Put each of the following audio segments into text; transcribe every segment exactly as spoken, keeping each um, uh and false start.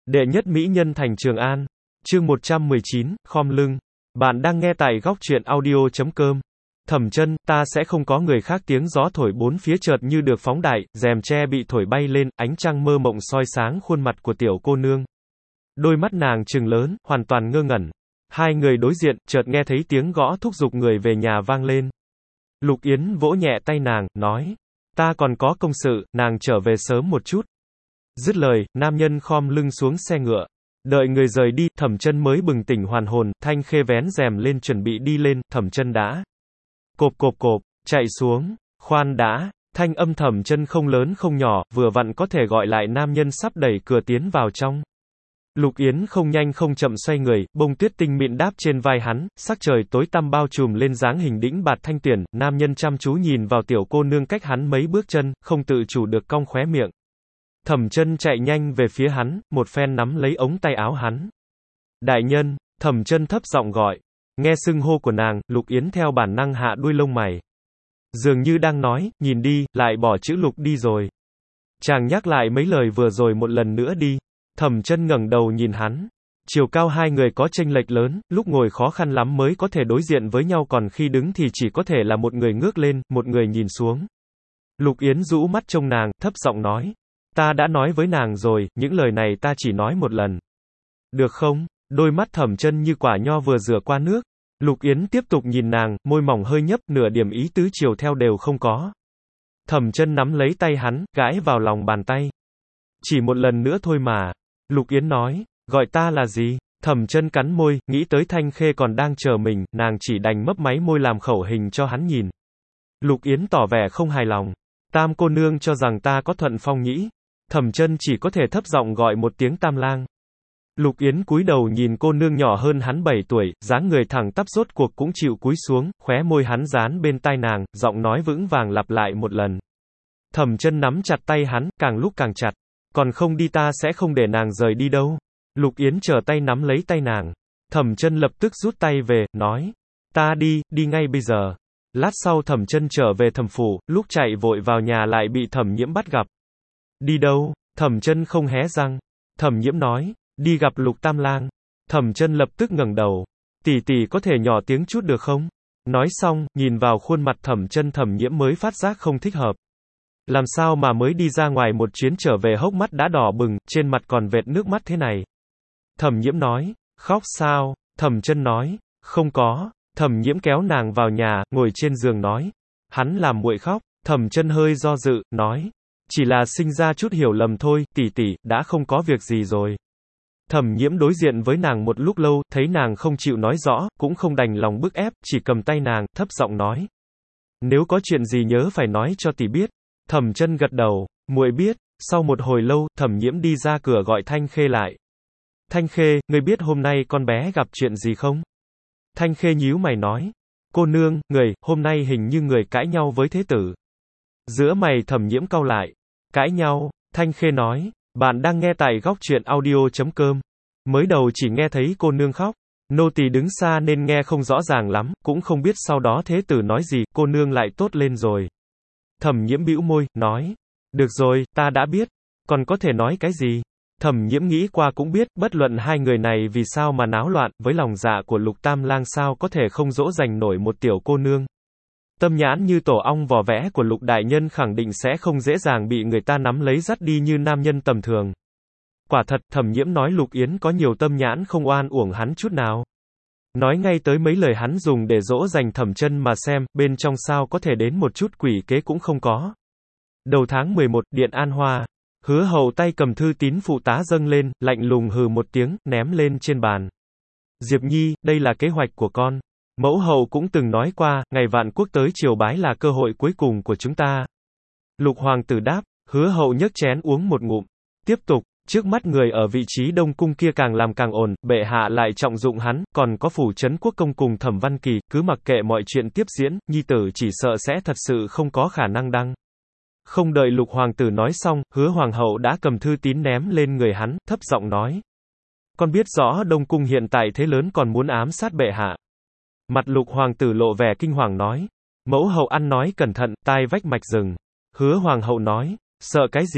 Đệ nhất mỹ nhân thành Trường An. Chương một trăm mười chín, khom lưng. Bạn đang nghe tại góc truyện audio chấm com. Thẩm Chân, ta sẽ không có người khác. Tiếng gió thổi bốn phía chợt như được phóng đại, rèm tre bị thổi bay lên, ánh trăng mơ mộng soi sáng khuôn mặt của tiểu cô nương. Đôi mắt nàng trừng lớn, hoàn toàn ngơ ngẩn. Hai người đối diện, chợt nghe thấy tiếng gõ thúc giục người về nhà vang lên. Lục Yến vỗ nhẹ tay nàng, nói: Ta còn có công sự, nàng trở về sớm một chút. Dứt lời, nam nhân khom lưng xuống xe ngựa. Đợi người rời đi, Thẩm Chân mới bừng tỉnh hoàn hồn, Thanh Khê vén rèm lên chuẩn bị đi lên, Thẩm Chân đã cộp cộp cộp, chạy xuống. Khoan đã, thanh âm Thẩm Chân không lớn không nhỏ, vừa vặn có thể gọi lại nam nhân sắp đẩy cửa tiến vào trong. Lục Yến không nhanh không chậm xoay người, bông tuyết tinh mịn đáp trên vai hắn, sắc trời tối tăm bao trùm lên dáng hình đĩnh bạt thanh tuyển, nam nhân chăm chú nhìn vào tiểu cô nương cách hắn mấy bước chân, không tự chủ được cong khóe miệng. Thẩm Chân chạy nhanh về phía hắn, một phen nắm lấy ống tay áo hắn. Đại nhân, Thẩm Chân thấp giọng gọi. Nghe xưng hô của nàng, Lục Yến theo bản năng hạ đuôi lông mày. Dường như đang nói, nhìn đi, lại bỏ chữ Lục đi rồi. Chàng nhắc lại mấy lời vừa rồi một lần nữa đi. Thẩm Chân ngẩng đầu nhìn hắn. Chiều cao hai người có chênh lệch lớn, lúc ngồi khó khăn lắm mới có thể đối diện với nhau, còn khi đứng thì chỉ có thể là một người ngước lên, một người nhìn xuống. Lục Yến rũ mắt trông nàng, thấp giọng nói: Ta đã nói với nàng rồi, những lời này ta chỉ nói một lần. Được không? Đôi mắt Thẩm Chân như quả nho vừa rửa qua nước. Lục Yến tiếp tục nhìn nàng, môi mỏng hơi nhấp, nửa điểm ý tứ chiều theo đều không có. Thẩm Chân nắm lấy tay hắn, gãi vào lòng bàn tay. Chỉ một lần nữa thôi mà. Lục Yến nói: Gọi ta là gì? Thẩm Chân cắn môi, nghĩ tới Thanh Khê còn đang chờ mình, nàng chỉ đành mấp máy môi làm khẩu hình cho hắn nhìn. Lục Yến tỏ vẻ không hài lòng. Tam cô nương cho rằng ta có thuận phong nhĩ. Thẩm Chân chỉ có thể thấp giọng gọi một tiếng Tam lang. Lục Yến cúi đầu nhìn cô nương nhỏ hơn hắn bảy tuổi, dáng người thẳng tắp rốt cuộc cũng chịu cúi xuống, khóe môi hắn dán bên tai nàng, giọng nói vững vàng lặp lại một lần. Thẩm Chân nắm chặt tay hắn, càng lúc càng chặt. Còn không đi ta sẽ không để nàng rời đi đâu. Lục Yến trở tay nắm lấy tay nàng. Thẩm Chân lập tức rút tay về, nói: Ta đi, đi ngay bây giờ. Lát sau Thẩm Chân trở về Thẩm phủ, lúc chạy vội vào nhà lại bị Thẩm Nhiễm bắt gặp. Đi đâu? Thẩm Chân không hé răng. Thẩm Nhiễm nói: Đi gặp Lục Tam lang. Thẩm Chân lập tức ngẩng đầu. Tỷ tỷ có thể nhỏ tiếng chút được không? Nói xong, nhìn vào khuôn mặt Thẩm Chân, Thẩm Nhiễm mới phát giác không thích hợp. Làm sao mà mới đi ra ngoài một chuyến trở về hốc mắt đã đỏ bừng, trên mặt còn vệt nước mắt thế này? Thẩm Nhiễm nói: Khóc sao? Thẩm Chân nói: Không có. Thẩm Nhiễm kéo nàng vào nhà, ngồi trên giường nói: Hắn làm muội khóc. Thẩm Chân hơi do dự, nói: Chỉ là sinh ra chút hiểu lầm thôi, tỷ tỷ, đã không có việc gì rồi. Thẩm Nhiễm đối diện với nàng một lúc lâu, thấy nàng không chịu nói rõ, cũng không đành lòng bức ép, chỉ cầm tay nàng, thấp giọng nói: Nếu có chuyện gì nhớ phải nói cho tỷ biết. Thẩm Chân gật đầu, muội biết. Sau một hồi lâu, Thẩm Nhiễm đi ra cửa gọi Thanh Khê lại. Thanh Khê, ngươi biết hôm nay con bé gặp chuyện gì không? Thanh Khê nhíu mày nói: Cô nương, người, hôm nay hình như người cãi nhau với thế tử. Giữa mày Thẩm Nhiễm cau lại. Cãi nhau? Thanh Khê nói: Bạn đang nghe tại góc truyện audio chấm com. Mới đầu chỉ nghe thấy cô nương khóc. Nô tỳ đứng xa nên nghe không rõ ràng lắm, cũng không biết sau đó thế tử nói gì, cô nương lại tốt lên rồi. Thẩm Nhiễm bĩu môi, nói: Được rồi, ta đã biết. Còn có thể nói cái gì? Thẩm Nhiễm nghĩ qua cũng biết, bất luận hai người này vì sao mà náo loạn, với lòng dạ của Lục Tam lang sao có thể không dỗ dành nổi một tiểu cô nương. Tâm nhãn như tổ ong vò vẽ của Lục đại nhân khẳng định sẽ không dễ dàng bị người ta nắm lấy dắt đi như nam nhân tầm thường. Quả thật, Thẩm Nhiễm nói Lục Yến có nhiều tâm nhãn không oan uổng hắn chút nào. Nói ngay tới mấy lời hắn dùng để dỗ dành Thẩm Chân mà xem, bên trong sao có thể đến một chút quỷ kế cũng không có. Đầu tháng mười một, Điện An Hoa. Hứa Hậu tay cầm thư tín phụ tá dâng lên, lạnh lùng hừ một tiếng, ném lên trên bàn. Diệp Nhi, đây là kế hoạch của con. Mẫu hậu cũng từng nói qua, ngày vạn quốc tới triều bái là cơ hội cuối cùng của chúng ta. Lục hoàng tử đáp. Hứa Hậu nhấc chén uống một ngụm. Tiếp tục. Trước mắt người ở vị trí Đông cung kia càng làm càng ổn, bệ hạ lại trọng dụng hắn, còn có phủ trấn quốc công cùng Thẩm Văn Kỳ, cứ mặc kệ mọi chuyện tiếp diễn, nhi tử chỉ sợ sẽ thật sự không có khả năng đăng. Không đợi Lục hoàng tử nói xong, Hứa hoàng hậu đã cầm thư tín ném lên người hắn, thấp giọng nói: Con biết rõ Đông cung hiện tại thế lớn còn muốn ám sát bệ hạ. Mặt Lục hoàng tử lộ vẻ kinh hoàng nói: Mẫu hậu ăn nói cẩn thận, tai vách mạch rừng. Hứa hoàng hậu nói: Sợ cái gì?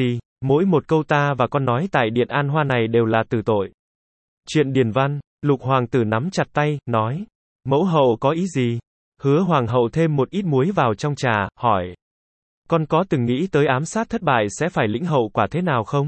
Mỗi một câu ta và con nói tại Điện An Hoa này đều là từ tội. Chuyện điền văn, Lục hoàng tử nắm chặt tay, nói. Mẫu hậu có ý gì? Hứa hoàng hậu thêm một ít muối vào trong trà, hỏi. Con có từng nghĩ tới ám sát thất bại sẽ phải lĩnh hậu quả thế nào không?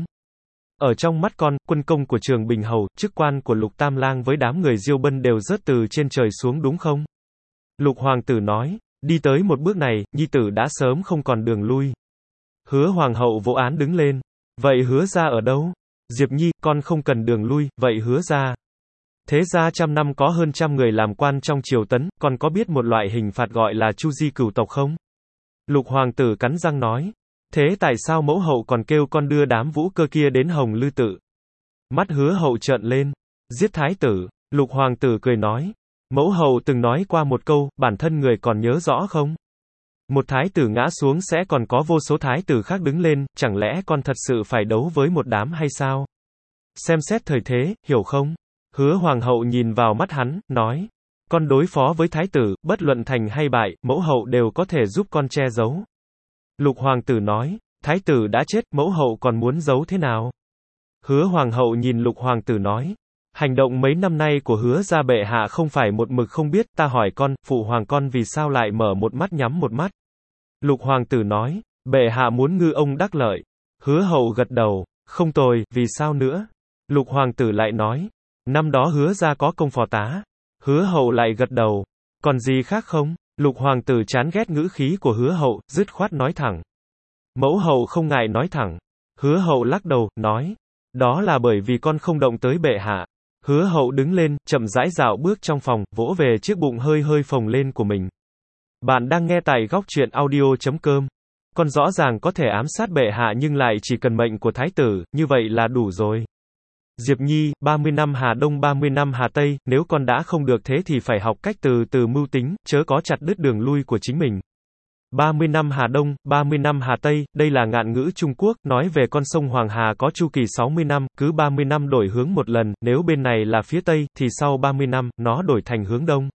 Ở trong mắt con, quân công của Trường Bình Hầu, chức quan của Lục Tam Lang với đám người Diêu Bân đều rớt từ trên trời xuống đúng không? Lục hoàng tử nói, đi tới một bước này, nhi tử đã sớm không còn đường lui. Hứa hoàng hậu vỗ án đứng lên. Vậy hứa ra ở đâu? Diệp Nhi, con không cần đường lui, vậy hứa ra. Thế ra trăm năm có hơn trăm người làm quan trong triều Tấn, con có biết một loại hình phạt gọi là chu di cửu tộc không? Lục hoàng tử cắn răng nói. Thế tại sao mẫu hậu còn kêu con đưa đám vũ cơ kia đến Hồng Lư Tự? Mắt hứa hậu trợn lên. Giết thái tử. Lục hoàng tử cười nói. Mẫu hậu từng nói qua một câu, bản thân người còn nhớ rõ không? Một thái tử ngã xuống sẽ còn có vô số thái tử khác đứng lên, chẳng lẽ con thật sự phải đấu với một đám hay sao? Xem xét thời thế, hiểu không? Hứa hoàng hậu nhìn vào mắt hắn, nói. Con đối phó với thái tử, bất luận thành hay bại, mẫu hậu đều có thể giúp con che giấu. Lục hoàng tử nói. Thái tử đã chết, mẫu hậu còn muốn giấu thế nào? Hứa hoàng hậu nhìn lục hoàng tử nói. Hành động mấy năm nay của hứa gia bệ hạ không phải một mực không biết, ta hỏi con, phụ hoàng con vì sao lại mở một mắt nhắm một mắt? Lục hoàng tử nói, bệ hạ muốn ngư ông đắc lợi. Hứa hậu gật đầu, không tồi, vì sao nữa? Lục hoàng tử lại nói, năm đó hứa gia có công phò tá. Hứa hậu lại gật đầu, còn gì khác không? Lục hoàng tử chán ghét ngữ khí của hứa hậu, dứt khoát nói thẳng. Mẫu hậu không ngại nói thẳng. Hứa hậu lắc đầu, nói, đó là bởi vì con không động tới bệ hạ. Hứa hậu đứng lên, chậm rãi dạo bước trong phòng, vỗ về chiếc bụng hơi hơi phồng lên của mình. Bạn đang nghe tại góc truyện audio chấm com. Con rõ ràng có thể ám sát bệ hạ nhưng lại chỉ cần mệnh của thái tử, như vậy là đủ rồi. Diệp Nhi, ba mươi năm Hà Đông ba mươi năm Hà Tây, nếu con đã không được thế thì phải học cách từ từ mưu tính, chớ có chặt đứt đường lui của chính mình. ba mươi năm Hà Đông, ba mươi năm Hà Tây, đây là ngạn ngữ Trung Quốc, nói về con sông Hoàng Hà có chu kỳ sáu mươi năm, cứ ba mươi năm đổi hướng một lần, nếu bên này là phía Tây, thì sau ba mươi năm, nó đổi thành hướng Đông.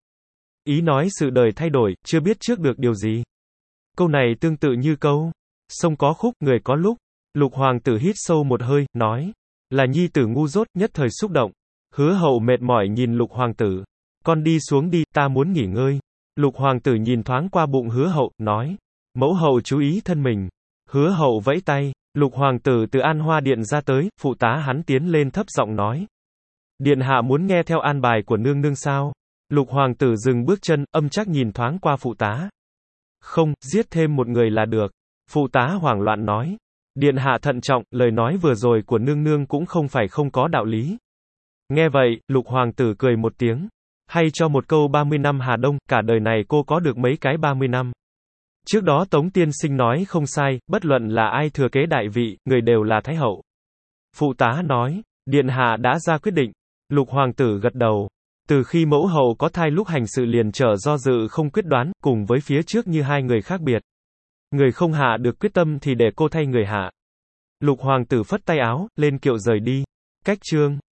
Ý nói sự đời thay đổi, chưa biết trước được điều gì. Câu này tương tự như câu, sông có khúc, người có lúc. Lục hoàng tử hít sâu một hơi, nói, là nhi tử ngu dốt, nhất thời xúc động. Hứa hậu mệt mỏi nhìn lục hoàng tử. Con đi xuống đi, ta muốn nghỉ ngơi. Lục hoàng tử nhìn thoáng qua bụng hứa hậu, nói, mẫu hậu chú ý thân mình. Hứa hậu vẫy tay, lục hoàng tử từ An Hoa Điện ra tới, phụ tá hắn tiến lên thấp giọng nói. Điện hạ muốn nghe theo an bài của nương nương sao? Lục hoàng tử dừng bước chân, âm chắc nhìn thoáng qua phụ tá. Không, giết thêm một người là được. Phụ tá hoảng loạn nói. Điện hạ thận trọng, lời nói vừa rồi của nương nương cũng không phải không có đạo lý. Nghe vậy, lục hoàng tử cười một tiếng. Hay cho một câu ba mươi năm Hà Đông, cả đời này cô có được mấy cái ba mươi năm. Trước đó Tống tiên sinh nói không sai, bất luận là ai thừa kế đại vị, người đều là thái hậu. Phụ tá nói, điện hạ đã ra quyết định. Lục hoàng tử gật đầu. Từ khi mẫu hậu có thai lúc hành sự liền trở do dự không quyết đoán, cùng với phía trước như hai người khác biệt. Người không hạ được quyết tâm thì để cô thay người hạ. Lục hoàng tử phất tay áo, lên kiệu rời đi. Cách chương